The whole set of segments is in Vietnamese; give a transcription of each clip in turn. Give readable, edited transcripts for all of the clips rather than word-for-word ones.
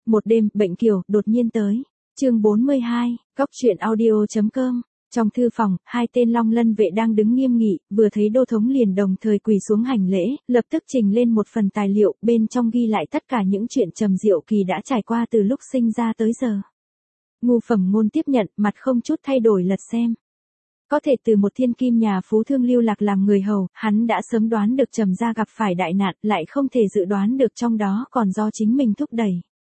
Một đêm, bệnh kiều, đột nhiên tới. Chương 42, Góc truyện audio.com. Trong thư phòng, hai tên Long Lân vệ đang đứng nghiêm nghị, vừa thấy Đô thống liền đồng thời quỳ xuống hành lễ, lập tức trình lên một phần tài liệu, bên trong ghi lại tất cả những chuyện Trầm Diệu Kỳ đã trải qua từ lúc sinh ra tới giờ. Ngu Phẩm Ngôn tiếp nhận, mặt không chút thay đổi lật xem. Có thể từ một thiên kim nhà phú thương lưu lạc làm người hầu, hắn đã sớm đoán được Trầm gia gặp phải đại nạn, lại không thể dự đoán được trong đó còn do chính mình thúc đẩy.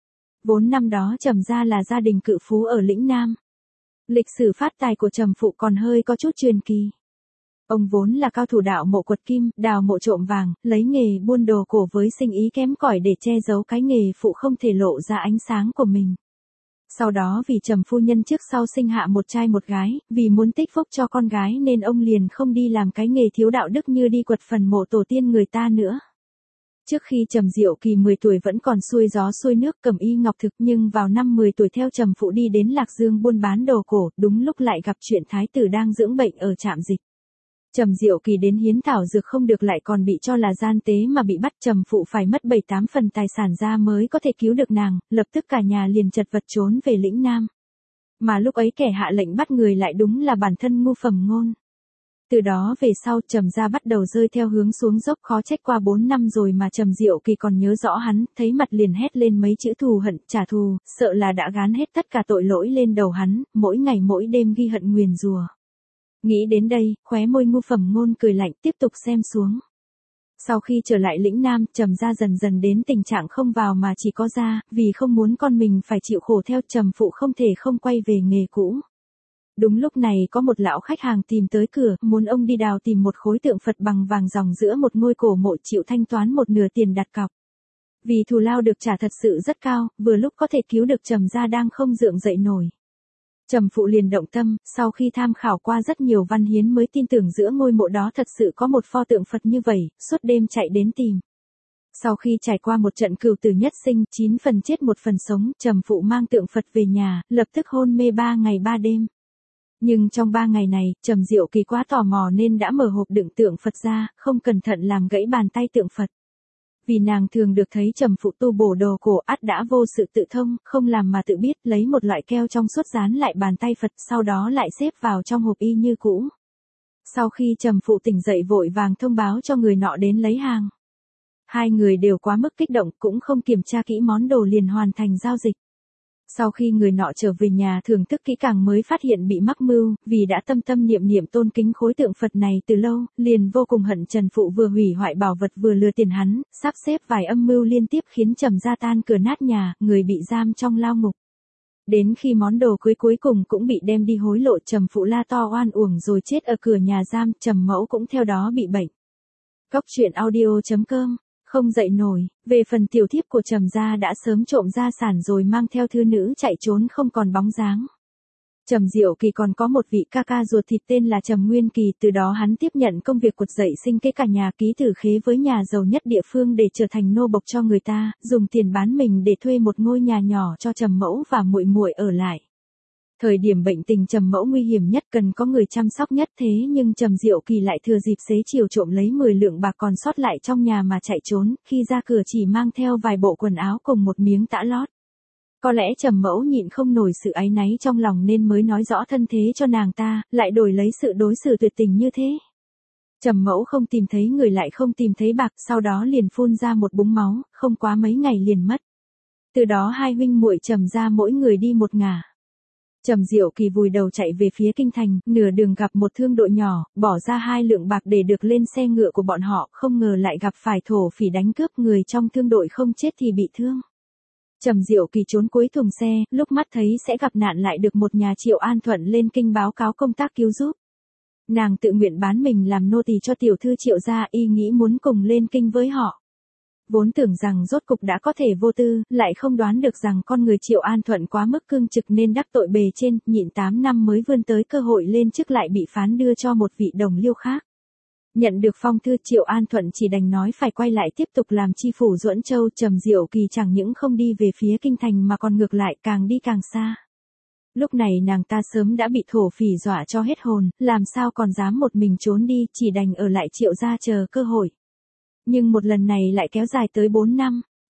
Vốn năm đó Trầm gia là gia đình cự phú ở lĩnh Nam. Lịch sử phát tài của Trầm phụ còn hơi có chút truyền kỳ. Ông vốn là cao thủ đạo mộ quật kim, đào mộ trộm vàng, lấy nghề buôn đồ cổ với sinh ý kém cỏi để che giấu cái nghề phụ không thể lộ ra ánh sáng của mình. Sau đó vì Trầm phu nhân trước sau sinh hạ một trai một gái, vì muốn tích phúc cho con gái nên ông liền không đi làm cái nghề thiếu đạo đức như đi quật phần mộ tổ tiên người ta nữa. Trước khi Trầm Diệu Kỳ 10 tuổi vẫn còn xuôi gió xuôi nước cầm y ngọc thực, nhưng vào năm 10 tuổi theo Trầm phụ đi đến Lạc Dương buôn bán đồ cổ, đúng lúc lại gặp chuyện thái tử đang dưỡng bệnh ở trạm dịch. Trầm Diệu Kỳ đến hiến thảo dược không được lại còn bị cho là gian tế mà bị bắt, Trầm phụ phải mất 7-8 phần tài sản ra mới có thể cứu được nàng, lập tức cả nhà liền chật vật trốn về lĩnh Nam. Mà lúc ấy kẻ hạ lệnh bắt người lại đúng là bản thân Ngu Phẩm Ngôn. Từ đó về sau Trầm gia bắt đầu rơi theo hướng xuống dốc, khó trách qua 4 năm rồi mà Trầm Diệu Kỳ còn nhớ rõ hắn, thấy mặt liền hét lên mấy chữ thù hận, trả thù, sợ là đã gán hết tất cả tội lỗi lên đầu hắn, mỗi ngày mỗi đêm ghi hận nguyền rủa. Nghĩ đến đây, khóe môi Ngu Phẩm Ngôn cười lạnh, tiếp tục xem xuống. Sau khi trở lại lĩnh Nam, Trầm gia dần dần đến tình trạng không vào mà chỉ có ra, vì không muốn con mình phải chịu khổ theo Trầm phụ không thể không quay về nghề cũ. Đúng lúc này có một lão khách hàng tìm tới cửa, muốn ông đi đào tìm một khối tượng Phật bằng vàng ròng giữa một ngôi cổ mộ, chịu thanh toán một nửa tiền đặt cọc. Vì thù lao được trả thật sự rất cao, vừa lúc có thể cứu được Trầm gia đang không gượng dậy nổi. Trầm phụ liền động tâm, sau khi tham khảo qua rất nhiều văn hiến mới tin tưởng giữa ngôi mộ đó thật sự có một pho tượng Phật như vậy, suốt đêm chạy đến tìm. Sau khi trải qua một trận cừu tử nhất sinh, 9 phần chết 1 phần sống, Trầm phụ mang tượng Phật về nhà, lập tức hôn mê 3 ngày 3 đêm. Nhưng trong 3 ngày này, Trầm Diệu Kỳ quá tò mò nên đã mở hộp đựng tượng Phật ra, không cẩn thận làm gãy bàn tay tượng Phật. Vì nàng thường được thấy Trầm phụ tu bổ đồ cổ, ắt đã vô sự tự thông, không làm mà tự biết, lấy một loại keo trong suốt dán lại bàn tay Phật, sau đó lại xếp vào trong hộp y như cũ. Sau khi Trầm phụ tỉnh dậy vội vàng thông báo cho người nọ đến lấy hàng. Hai người đều quá mức kích động, cũng không kiểm tra kỹ món đồ liền hoàn thành giao dịch. Sau khi người nọ trở về nhà thưởng thức kỹ càng mới phát hiện bị mắc mưu, vì đã tâm tâm niệm niệm tôn kính khối tượng Phật này từ lâu, liền vô cùng hận Trần phụ vừa hủy hoại bảo vật vừa lừa tiền hắn, sắp xếp vài âm mưu liên tiếp khiến Trầm gia tan cửa nát nhà, người bị giam trong lao ngục. Đến khi món đồ cuối cùng cũng bị đem đi hối lộ, Trầm phụ la to oan uổng rồi chết ở cửa nhà giam, Trầm mẫu cũng theo đó bị bệnh. Góc truyện audio.com. Không dậy nổi, về phần tiểu thiếp của Trầm gia đã sớm trộm gia sản rồi mang theo thư nữ chạy trốn không còn bóng dáng. Trầm Diệu Kỳ còn có một vị ca ca ruột thịt tên là Trầm Nguyên Kỳ, từ đó hắn tiếp nhận công việc quật dậy sinh kế cả nhà, ký tử khế với nhà giàu nhất địa phương để trở thành nô bộc cho người ta, dùng tiền bán mình để thuê một ngôi nhà nhỏ cho Trầm mẫu và muội muội ở lại. Thời điểm bệnh tình Trầm mẫu nguy hiểm nhất cần có người chăm sóc nhất, thế nhưng Trầm Diệu Kỳ lại thừa dịp xế chiều trộm lấy 10 lượng bạc còn sót lại trong nhà mà chạy trốn, khi ra cửa chỉ mang theo vài bộ quần áo cùng một miếng tã lót. Có lẽ Trầm mẫu nhịn không nổi sự áy náy trong lòng nên mới nói rõ thân thế cho nàng ta, lại đổi lấy sự đối xử tuyệt tình như thế. Trầm mẫu không tìm thấy người lại không tìm thấy bạc, sau đó liền phun ra một búng máu, không quá mấy ngày liền mất. Từ đó hai huynh muội Trầm gia mỗi người đi một ngả. Trầm Diệu Kỳ vùi đầu chạy về phía kinh thành, nửa đường gặp một thương đội nhỏ, bỏ ra 2 lượng bạc để được lên xe ngựa của bọn họ, không ngờ lại gặp phải thổ phỉ đánh cướp, người trong thương đội không chết thì bị thương. Trầm Diệu Kỳ trốn cuối thùng xe, lúc mắt thấy sẽ gặp nạn lại được một nhà Triệu An Thuận lên kinh báo cáo công tác cứu giúp. Nàng tự nguyện bán mình làm nô tỳ cho tiểu thư Triệu gia, y nghĩ muốn cùng lên kinh với họ. Vốn tưởng rằng rốt cục đã có thể vô tư, lại không đoán được rằng con người Triệu An Thuận quá mức cương trực nên đắc tội bề trên, nhịn 8 năm mới vươn tới cơ hội lên chức lại bị phán đưa cho một vị đồng liêu khác. Nhận được phong thư, Triệu An Thuận chỉ đành nói phải quay lại tiếp tục làm chi phủ Duẫn Châu. Trầm Diệu Kỳ chẳng những không đi về phía kinh thành mà còn ngược lại càng đi càng xa. Lúc này nàng ta sớm đã bị thổ phỉ dọa cho hết hồn, làm sao còn dám một mình trốn đi, chỉ đành ở lại Triệu gia chờ cơ hội. Nhưng một lần này lại kéo dài tới 4 năm.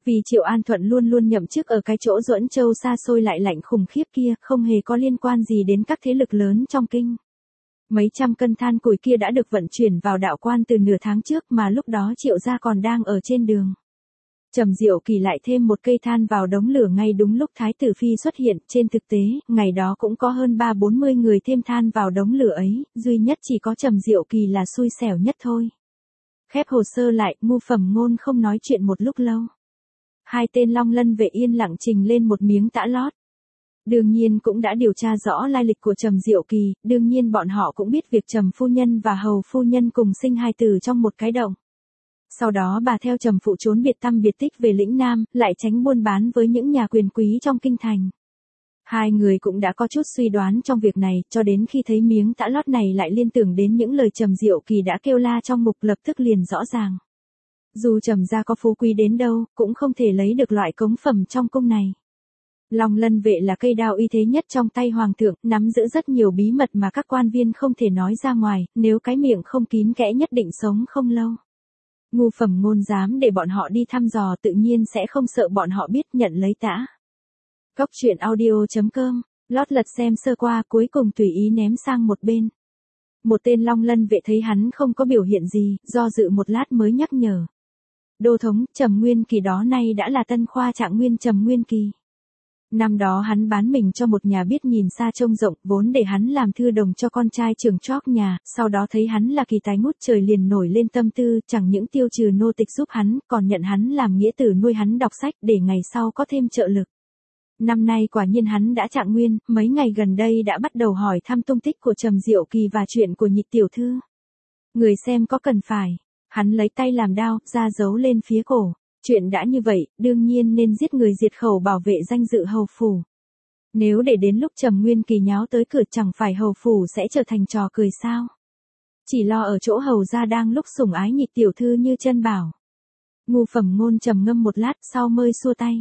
Vì Triệu An Thuận luôn luôn nhậm chức ở cái chỗ Duẫn Châu xa xôi lại lạnh khủng khiếp kia, không hề có liên quan gì đến các thế lực lớn trong kinh. Mấy trăm cân than củi kia đã được vận chuyển vào đạo quan từ nửa tháng trước mà lúc đó Triệu gia còn đang ở trên đường. Trầm Diệu Kỳ lại thêm một cây than vào đống lửa ngay đúng lúc Thái tử Phi xuất hiện, trên thực tế, ngày đó cũng có hơn 30-40 người thêm than vào đống lửa ấy, duy nhất chỉ có Trầm Diệu Kỳ là xui xẻo nhất thôi. Khép hồ sơ lại, Ngu Phẩm Ngôn không nói chuyện một lúc lâu. Hai tên Long Lân vệ yên lặng trình lên một miếng tã lót. Đương nhiên cũng đã điều tra rõ lai lịch của Trầm Diệu Kỳ, đương nhiên bọn họ cũng biết việc Trầm phu nhân và Hầu phu nhân cùng sinh hai tử trong một cái động. Sau đó bà theo Trầm phụ trốn biệt tăm biệt tích về lĩnh Nam, lại tránh buôn bán với những nhà quyền quý trong kinh thành. Hai người cũng đã có chút suy đoán trong việc này, cho đến khi thấy miếng tã lót này lại liên tưởng đến những lời Trầm Diệu Kỳ đã kêu la trong mục, lập tức liền rõ ràng. Dù Trầm gia có phú quý đến đâu, cũng không thể lấy được loại cống phẩm trong cung này. Long Lân vệ là cây đao uy thế nhất trong tay hoàng thượng, nắm giữ rất nhiều bí mật mà các quan viên không thể nói ra ngoài, nếu cái miệng không kín kẽ nhất định sống không lâu. Ngu Phẩm Ngôn dám để bọn họ đi thăm dò tự nhiên sẽ không sợ bọn họ biết nhận lấy tã. Cóc truyện audio.com, lót lật xem sơ qua cuối cùng tùy ý ném sang một bên. Một tên Long Lân vệ thấy hắn không có biểu hiện gì, do dự một lát mới nhắc nhở. Đô thống, Trầm Nguyên Kỳ đó nay đã là tân khoa trạng nguyên Trầm Nguyên Kỳ. Năm đó hắn bán mình cho một nhà biết nhìn xa trông rộng, vốn để hắn làm thư đồng cho con trai trưởng chóp nhà, sau đó thấy hắn là kỳ tài ngút trời liền nổi lên tâm tư, chẳng những tiêu trừ nô tịch giúp hắn, còn nhận hắn làm nghĩa tử nuôi hắn đọc sách để ngày sau có thêm trợ lực. Năm nay quả nhiên hắn đã trạng nguyên, mấy ngày gần đây đã bắt đầu hỏi thăm tung tích của Trầm Diệu Kỳ và chuyện của Nhị tiểu thư. Người xem có cần phải, hắn lấy tay làm đao, ra giấu lên phía cổ. Chuyện đã như vậy, đương nhiên nên giết người diệt khẩu bảo vệ danh dự hầu phủ. Nếu để đến lúc Trầm Nguyên Kỳ nháo tới cửa chẳng phải hầu phủ sẽ trở thành trò cười sao? Chỉ lo ở chỗ hầu gia đang lúc sủng ái Nhị tiểu thư như chân bảo. Ngu Phẩm Ngôn trầm ngâm một lát sau mới xua tay.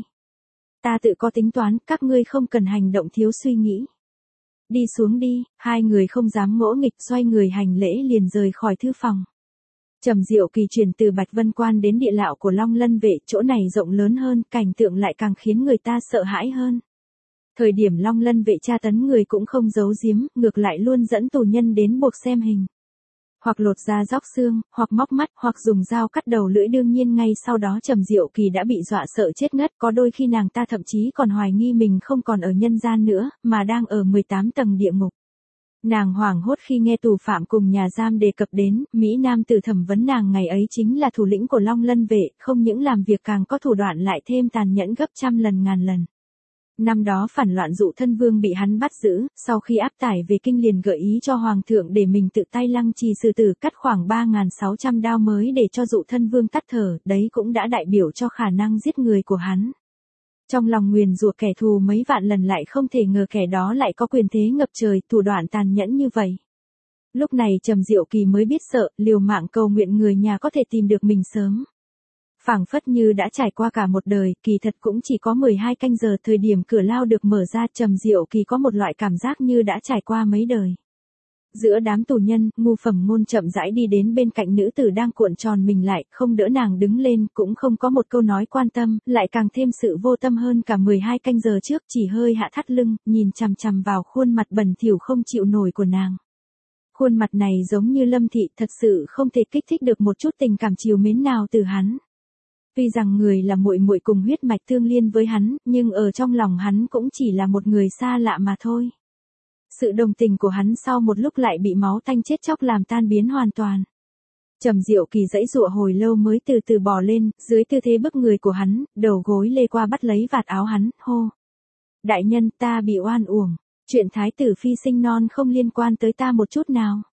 Ta tự có tính toán, các ngươi không cần hành động thiếu suy nghĩ. Đi xuống đi, hai người không dám ngỗ nghịch xoay người hành lễ liền rời khỏi thư phòng. Trầm Diệu Kỳ chuyển từ Bạch Vân Quan đến địa lão của Long Lân vệ, chỗ này rộng lớn hơn, cảnh tượng lại càng khiến người ta sợ hãi hơn. Thời điểm Long Lân vệ tra tấn người cũng không giấu giếm, ngược lại luôn dẫn tù nhân đến buộc xem hình. Hoặc lột da róc xương, hoặc móc mắt, hoặc dùng dao cắt đầu lưỡi, đương nhiên ngay sau đó Trầm Diệu Kỳ đã bị dọa sợ chết ngất, có đôi khi nàng ta thậm chí còn hoài nghi mình không còn ở nhân gian nữa, mà đang ở 18 tầng địa ngục. Nàng hoảng hốt khi nghe tù phạm cùng nhà giam đề cập đến, Mỹ Nam tử thẩm vấn nàng ngày ấy chính là thủ lĩnh của Long Lân vệ, không những làm việc càng có thủ đoạn lại thêm tàn nhẫn gấp trăm lần ngàn lần. Năm đó phản loạn Dụ Thân Vương bị hắn bắt giữ, sau khi áp tải về kinh liền gợi ý cho Hoàng thượng để mình tự tay lăng trì xử tử, cắt khoảng 3.600 đao mới để cho Dụ Thân Vương tắt thở, đấy cũng đã đại biểu cho khả năng giết người của hắn. Trong lòng nguyền rủa kẻ thù mấy vạn lần lại không thể ngờ kẻ đó lại có quyền thế ngập trời, thủ đoạn tàn nhẫn như vậy. Lúc này Trầm Diệu Kỳ mới biết sợ, liều mạng cầu nguyện người nhà có thể tìm được mình sớm. Phảng phất như đã trải qua cả một đời, kỳ thật cũng chỉ có 12 canh giờ, thời điểm cửa lao được mở ra, Trầm Diệu Kỳ có một loại cảm giác như đã trải qua mấy đời. Giữa đám tù nhân, Ngu Phẩm Ngôn chậm rãi đi đến bên cạnh nữ tử đang cuộn tròn mình lại, không đỡ nàng đứng lên, cũng không có một câu nói quan tâm, lại càng thêm sự vô tâm hơn cả 12 canh giờ trước, chỉ hơi hạ thắt lưng, nhìn chằm chằm vào khuôn mặt bẩn thỉu không chịu nổi của nàng. Khuôn mặt này giống như Lâm Thị, thật sự không thể kích thích được một chút tình cảm trìu mến nào từ hắn. Tuy rằng người là muội muội cùng huyết mạch tương liên với hắn, nhưng ở trong lòng hắn cũng chỉ là một người xa lạ mà thôi. Sự đồng tình của hắn sau một lúc lại bị máu tanh chết chóc làm tan biến hoàn toàn. Trầm Diệu Kỳ giãy giụa hồi lâu mới từ từ bò lên, dưới tư thế bức người của hắn, đầu gối lê qua bắt lấy vạt áo hắn, hô. Đại nhân, ta bị oan uổng. Chuyện Thái tử Phi sinh non không liên quan tới ta một chút nào.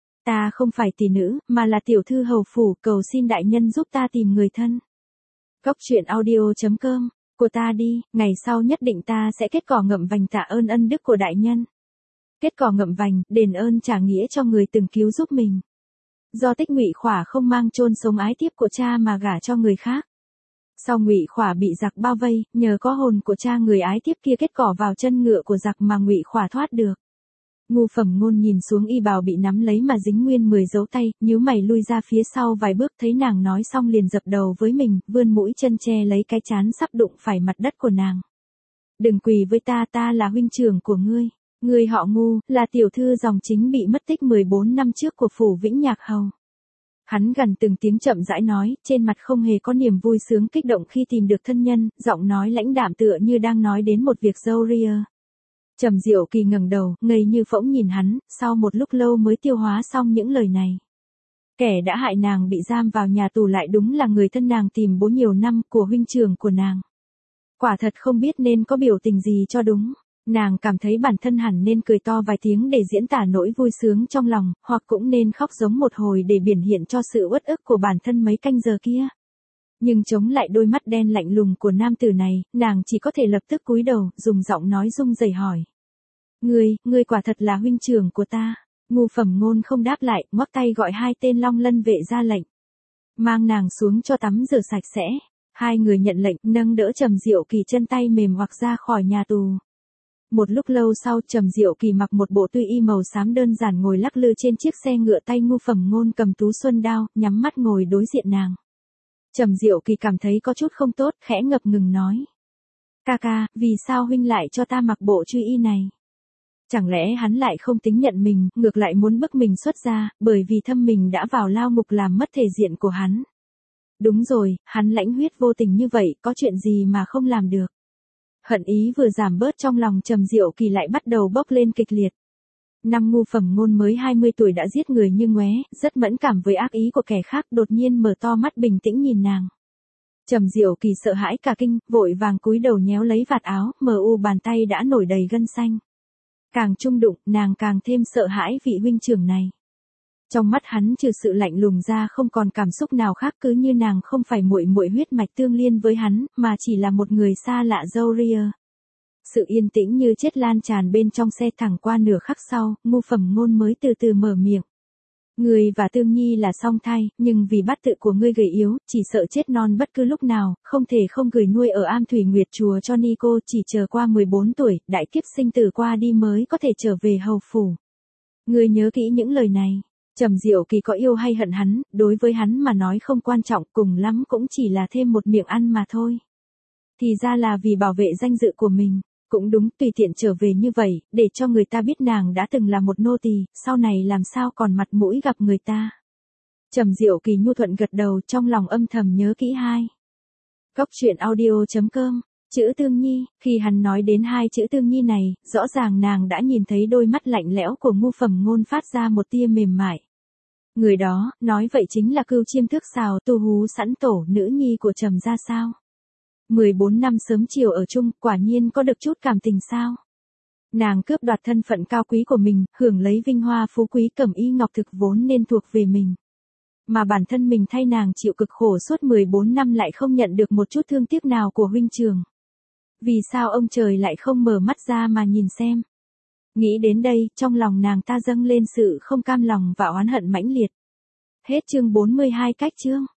Ta không phải tỷ nữ, mà là tiểu thư hầu phủ, cầu xin đại nhân giúp ta tìm người thân. Cóc truyện audio.com, của ta đi, ngày sau nhất định ta sẽ kết cỏ ngậm vành tạ ơn ân đức của đại nhân. Kết cỏ ngậm vành, đền ơn trả nghĩa cho người từng cứu giúp mình. Do Tích Ngụy Khỏa không mang chôn sống ái tiếp của cha mà gả cho người khác. Sau Ngụy Khỏa bị giặc bao vây, nhờ có hồn của cha người ái tiếp kia kết cỏ vào chân ngựa của giặc mà Ngụy Khỏa thoát được. Ngu Phẩm Ngôn nhìn xuống y bào bị nắm lấy mà dính nguyên 10 dấu tay, nhíu mày lui ra phía sau vài bước, thấy nàng nói xong liền dập đầu với mình, vươn mũi chân che lấy cái trán sắp đụng phải mặt đất của nàng. Đừng quỳ với ta, ta là huynh trưởng của ngươi. Ngươi họ Ngu, là tiểu thư dòng chính bị mất tích 14 năm trước của phủ Vĩnh Nhạc Hầu. Hắn gần từng tiếng chậm rãi nói, trên mặt không hề có niềm vui sướng kích động khi tìm được thân nhân, giọng nói lãnh đạm tựa như đang nói đến một việc râu ria. Trầm Diệu Kỳ ngẩng đầu, ngây như phỗng nhìn hắn, sau một lúc lâu mới tiêu hóa xong những lời này. Kẻ đã hại nàng bị giam vào nhà tù lại đúng là người thân nàng tìm bố nhiều năm, của huynh trưởng của nàng. Quả thật không biết nên có biểu tình gì cho đúng. Nàng cảm thấy bản thân hẳn nên cười to vài tiếng để diễn tả nỗi vui sướng trong lòng, hoặc cũng nên khóc giống một hồi để biểu hiện cho sự uất ức của bản thân mấy canh giờ kia. Nhưng chống lại đôi mắt đen lạnh lùng của nam tử này, nàng chỉ có thể lập tức cúi đầu, dùng giọng nói rung rẩy hỏi. Ngươi quả thật là huynh trưởng của ta. Ngu Phẩm Ngôn không đáp lại, ngoắc tay gọi 2 tên Long Lân vệ ra lệnh. Mang nàng xuống cho tắm rửa sạch sẽ. 2 người nhận lệnh, nâng đỡ Trầm Diệu Kỳ chân tay mềm hoặc ra khỏi nhà tù. Một lúc lâu sau, Trầm Diệu Kỳ mặc một bộ tuy y màu xám đơn giản ngồi lắc lư trên chiếc xe ngựa, tay Ngu Phẩm Ngôn cầm tú xuân đao, nhắm mắt ngồi đối diện nàng. Trầm Diệu Kỳ cảm thấy có chút không tốt, khẽ ngập ngừng nói. Ca, vì sao huynh lại cho ta mặc bộ truy y này? Chẳng lẽ hắn lại không tính nhận mình, ngược lại muốn bức mình xuất gia, bởi vì thâm mình đã vào lao ngục làm mất thể diện của hắn. Đúng rồi, hắn lãnh huyết vô tình như vậy, có chuyện gì mà không làm được. Hận ý vừa giảm bớt trong lòng Trầm Diệu Kỳ lại bắt đầu bốc lên kịch liệt. Năm Ngu Phẩm Ngôn mới 20 tuổi đã giết người như ngoé, rất mẫn cảm với ác ý của kẻ khác, đột nhiên mở to mắt bình tĩnh nhìn nàng. Trầm Diệu Kỳ sợ hãi cả kinh, vội vàng cúi đầu nhéo lấy vạt áo, bàn tay đã nổi đầy gân xanh. Càng chung đụng, nàng càng thêm sợ hãi vị huynh trưởng này. Trong mắt hắn trừ sự lạnh lùng ra không còn cảm xúc nào khác, cứ như nàng không phải muội muội huyết mạch tương liên với hắn, mà chỉ là một người xa lạ râu ria. Sự yên tĩnh như chết lan tràn bên trong xe, thẳng qua nửa khắc sau, Ngu Phẩm Ngôn mới từ từ mở miệng. Ngươi và Tương Nhi là song thai, nhưng vì bát tự của ngươi gầy yếu, chỉ sợ chết non bất cứ lúc nào, không thể không gửi nuôi ở Am Thủy Nguyệt Chùa cho ni cô, chỉ chờ qua 14 tuổi, đại kiếp sinh tử qua đi mới có thể trở về hầu phủ. Ngươi nhớ kỹ những lời này. Trầm Diệu Kỳ có yêu hay hận hắn, đối với hắn mà nói không quan trọng, cùng lắm cũng chỉ là thêm một miệng ăn mà thôi. Thì ra là vì bảo vệ danh dự của mình. Cũng đúng, tùy tiện trở về như vậy, để cho người ta biết nàng đã từng là một nô tỳ, sau này làm sao còn mặt mũi gặp người ta. Trầm Diệu Kỳ nhu thuận gật đầu, trong lòng âm thầm nhớ kỹ 2. Góc truyện audio.com. Chữ Tương Nhi, khi hắn nói đến 2 chữ Tương Nhi này, rõ ràng nàng đã nhìn thấy đôi mắt lạnh lẽo của Ngu Phẩm Ngôn phát ra một tia mềm mại. Người đó, nói vậy chính là Cưu Chiêm Thước Sào, Tu Hú Sẵn Tổ, nữ nhi của Trầm gia sao? 14 năm sớm chiều ở chung, quả nhiên có được chút cảm tình sao? Nàng cướp đoạt thân phận cao quý của mình, hưởng lấy vinh hoa phú quý cẩm y ngọc thực vốn nên thuộc về mình. Mà bản thân mình thay nàng chịu cực khổ suốt 14 năm lại không nhận được một chút thương tiếc nào của huynh trưởng. Vì sao ông trời lại không mở mắt ra mà nhìn xem? Nghĩ đến đây, trong lòng nàng ta dâng lên sự không cam lòng và oán hận mãnh liệt. Hết chương 42 cách chương.